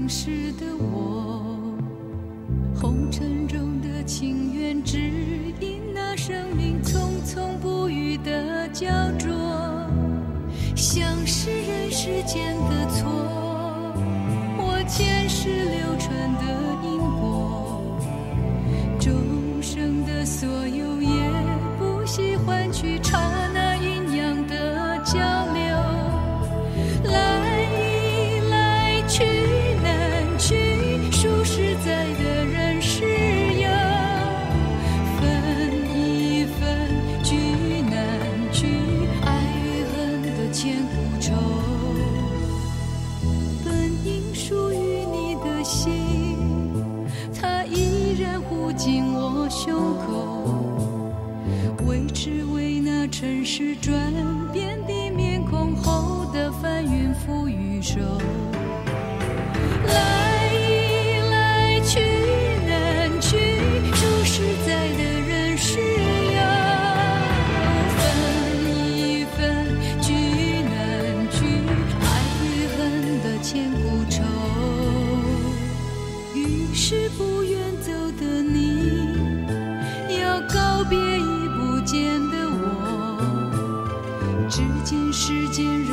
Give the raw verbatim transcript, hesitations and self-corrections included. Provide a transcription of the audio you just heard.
当时的我，红尘中的情缘，只因那生命匆匆不语的焦灼，像是人世间的错，我前世流传的因果，众生的所有也不惜换取刹那阴阳的交流，来一来去难去，数实在的人世有，分一分聚难聚，爱与恨的千古愁，本应属于你的心，它依然护紧我胸口，为只为那尘世转变的面孔后的翻云覆雨手，来一来去难去，数实在的人世有，分一分聚难聚，爱与恨的千古愁，于是不愿走的你，要告别已不见的我，只见世间